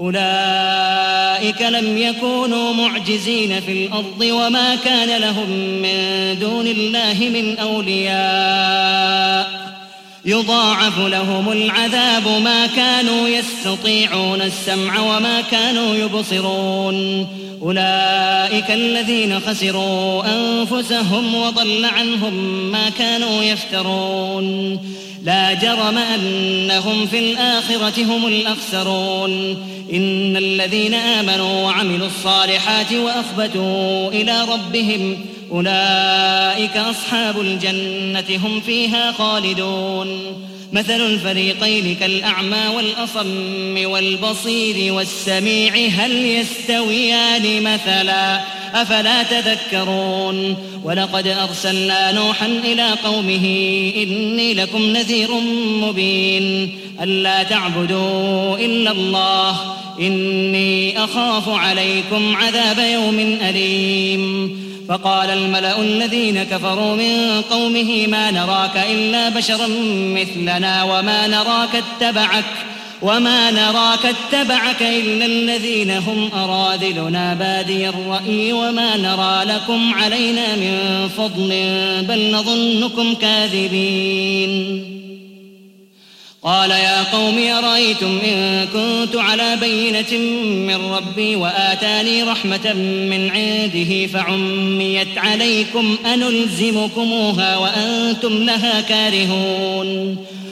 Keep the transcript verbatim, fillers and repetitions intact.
أولئك لم يكونوا معجزين في الأرض وما كان لهم من دون الله من أولياء يضاعف لهم العذاب ما كانوا يستطيعون السمع وما كانوا يبصرون أولئك الذين خسروا أنفسهم وضل عنهم ما كانوا يفترون لا جرم أنهم في الآخرة هم الأخسرون إن الذين آمنوا وعملوا الصالحات وأخبتوا إلى ربهم أولئك أصحاب الجنة هم فيها خالدون مثل الفريقين كالأعمى والأصم والبصير والسميع هل يستويان مثلا أفلا تذكرون ولقد أرسلنا نوحا إلى قومه إني لكم نذير مبين ألا تعبدوا إلا الله إني أخاف عليكم عذاب يوم أليم فقال الملأ الذين كفروا من قومه ما نراك إلا بشرا مثلنا وما نراك اتبعك وما نراك اتبعك إلا الذين هم أراذلنا بادي الرأي وما نرى لكم علينا من فضل بل نظنكم كاذبين قال يا قوم أرأيتم إن كنت على بينة من ربي وآتاني رحمة من عنده فعميت عليكم أنلزمكموها وأنتم لها كارهون